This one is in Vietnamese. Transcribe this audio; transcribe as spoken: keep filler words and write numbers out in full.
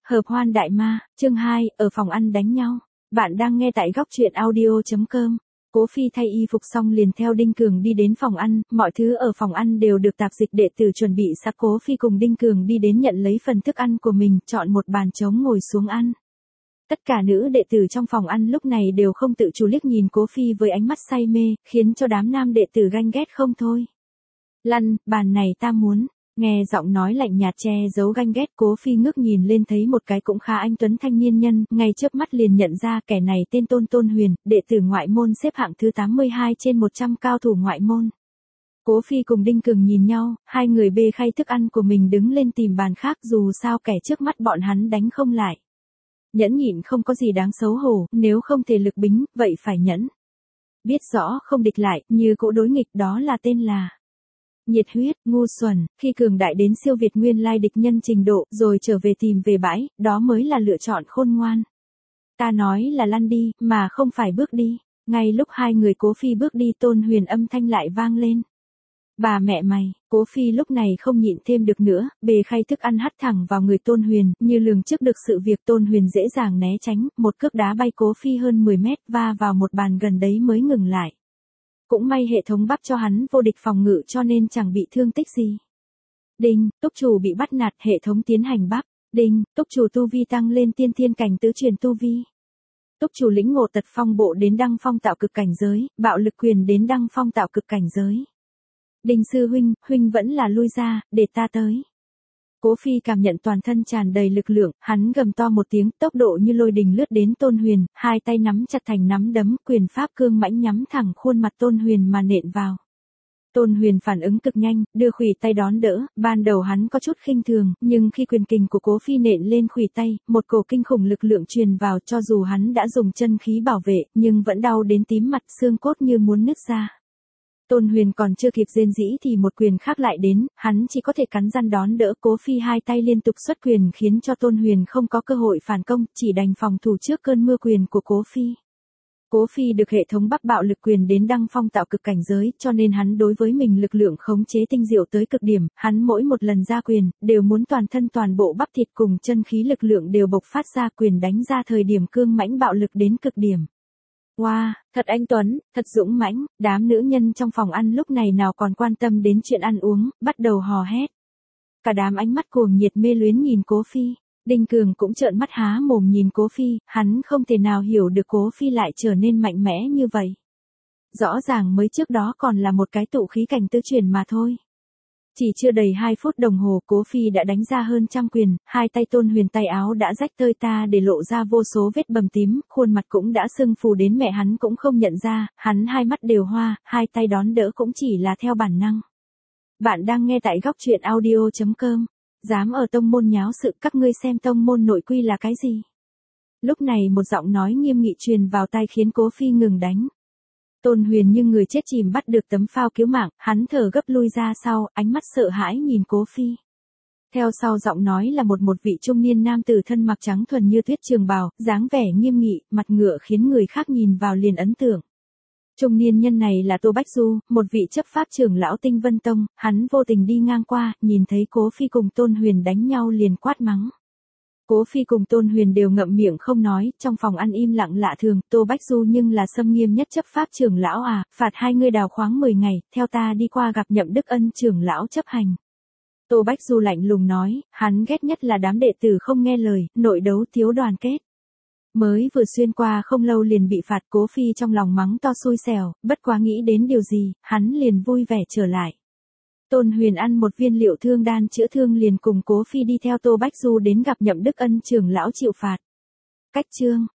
Hợp hoan đại ma, chương hai, ở phòng ăn đánh nhau. Bạn đang nghe tại góc truyện audio chấm com. Cố Phi thay y phục xong liền theo Đinh Cường đi đến phòng ăn, mọi thứ ở phòng ăn đều được tạp dịch đệ tử chuẩn bị sẵn. Cố Phi cùng Đinh Cường đi đến nhận lấy phần thức ăn của mình, chọn một bàn trống ngồi xuống ăn. Tất cả nữ đệ tử trong phòng ăn lúc này đều không tự chủ liếc nhìn Cố Phi với ánh mắt say mê, khiến cho đám nam đệ tử ganh ghét không thôi. Lăn, bàn này ta muốn. Nghe giọng nói lạnh nhạt che giấu ganh ghét, Cố Phi ngước nhìn lên thấy một cái cũng khá anh tuấn thanh niên nhân, ngay chớp mắt liền nhận ra kẻ này tên Tôn Tôn Huyền, đệ tử ngoại môn xếp hạng thứ tám mươi hai trên một trăm cao thủ ngoại môn. Cố Phi cùng Đinh Cường nhìn nhau, hai người bê khay thức ăn của mình đứng lên tìm bàn khác, dù sao kẻ trước mắt bọn hắn đánh không lại. Nhẫn nhịn không có gì đáng xấu hổ, nếu không thể lực bính, vậy phải nhẫn. Biết rõ không địch lại, như cỗ đối nghịch, đó là tên là nhiệt huyết, ngu xuẩn. Khi cường đại đến siêu việt nguyên lai địch nhân trình độ, rồi trở về tìm về bãi, đó mới là lựa chọn khôn ngoan. Ta nói là lăn đi, mà không phải bước đi. Ngay lúc hai người Cố Phi bước đi, Tôn Huyền âm thanh lại vang lên. Bà mẹ mày. Cố Phi lúc này không nhịn thêm được nữa, bề khay thức ăn hắt thẳng vào người Tôn Huyền, như lường trước được sự việc Tôn Huyền dễ dàng né tránh, một cước đá bay Cố Phi hơn mười mét, va vào một bàn gần đấy mới ngừng lại. Cũng may hệ thống bắp cho hắn vô địch phòng ngự cho nên chẳng bị thương tích gì. Đinh, túc chủ bị bắt nạt, hệ thống tiến hành bắp. Đinh, túc chủ tu vi tăng lên tiên thiên cảnh tứ truyền tu vi. Túc chủ lĩnh ngộ tật phong bộ đến đăng phong tạo cực cảnh giới, bạo lực quyền đến đăng phong tạo cực cảnh giới. Đinh sư huynh, huynh vẫn là lui ra, để ta tới. Cố Phi cảm nhận toàn thân tràn đầy lực lượng, hắn gầm to một tiếng, tốc độ như lôi đình lướt đến Tôn Huyền, hai tay nắm chặt thành nắm đấm, quyền pháp cương mãnh nhắm thẳng khuôn mặt Tôn Huyền mà nện vào. Tôn Huyền phản ứng cực nhanh, đưa khuỷu tay đón đỡ, ban đầu hắn có chút khinh thường, nhưng khi quyền kình của Cố Phi nện lên khuỷu tay, một cổ kinh khủng lực lượng truyền vào, cho dù hắn đã dùng chân khí bảo vệ, nhưng vẫn đau đến tím mặt, xương cốt như muốn nứt ra. Tôn Huyền còn chưa kịp rên rỉ thì một quyền khác lại đến, hắn chỉ có thể cắn răng đón đỡ. Cố Phi hai tay liên tục xuất quyền khiến cho Tôn Huyền không có cơ hội phản công, chỉ đành phòng thủ trước cơn mưa quyền của Cố Phi. Cố Phi được hệ thống bắp bạo lực quyền đến đăng phong tạo cực cảnh giới, cho nên hắn đối với mình lực lượng khống chế tinh diệu tới cực điểm, hắn mỗi một lần ra quyền, đều muốn toàn thân toàn bộ bắp thịt cùng chân khí lực lượng đều bộc phát ra, quyền đánh ra thời điểm cương mãnh bạo lực đến cực điểm. Wow, thật anh tuấn, thật dũng mãnh. Đám nữ nhân trong phòng ăn lúc này nào còn quan tâm đến chuyện ăn uống, bắt đầu hò hét. Cả đám ánh mắt cuồng nhiệt mê luyến nhìn Cố Phi. Đinh Cường cũng trợn mắt há mồm nhìn Cố Phi, hắn không thể nào hiểu được Cố Phi lại trở nên mạnh mẽ như vậy. Rõ ràng mới trước đó còn là một cái tụ khí cảnh tứ truyền mà thôi. Chỉ chưa đầy hai phút đồng hồ, Cố Phi đã đánh ra hơn trăm quyền, hai tay Tôn Huyền tay áo đã rách tơi ta để lộ ra vô số vết bầm tím, khuôn mặt cũng đã sưng phù đến mẹ hắn cũng không nhận ra, hắn hai mắt đều hoa, hai tay đón đỡ cũng chỉ là theo bản năng. Bạn đang nghe tại góc truyện audio chấm com. Dám ở tông môn nháo sự, các ngươi xem tông môn nội quy là cái gì? Lúc này một giọng nói nghiêm nghị truyền vào tai khiến Cố Phi ngừng đánh. Tôn Huyền như người chết chìm bắt được tấm phao cứu mạng, hắn thở gấp lui ra sau, ánh mắt sợ hãi nhìn Cố Phi. Theo sau giọng nói là một một vị trung niên nam tử thân mặc trắng thuần như tuyết trường bào, dáng vẻ nghiêm nghị, mặt ngựa khiến người khác nhìn vào liền ấn tượng. Trung niên nhân này là Tô Bách Du, một vị chấp pháp trưởng lão Tinh Vân Tông, hắn vô tình đi ngang qua, nhìn thấy Cố Phi cùng Tôn Huyền đánh nhau liền quát mắng. Cố Phi cùng Tôn Huyền đều ngậm miệng không nói, trong phòng ăn im lặng lạ thường. Tô Bách Du nhưng là xâm nghiêm nhất chấp pháp trưởng lão à, phạt hai người đào khoáng mười ngày, theo ta đi qua gặp Nhậm Đức Ân trưởng lão chấp hành. Tô Bách Du lạnh lùng nói, hắn ghét nhất là đám đệ tử không nghe lời, nội đấu thiếu đoàn kết. Mới vừa xuyên qua không lâu liền bị phạt. Cố Phi trong lòng mắng to xui xẻo, bất quá nghĩ đến điều gì, hắn liền vui vẻ trở lại. Tôn Huyền ăn một viên liệu thương đan chữa thương liền cùng Cố Phi đi theo Tô Bách Du đến gặp Nhậm Đức Ân trưởng lão chịu phạt. Cách chương,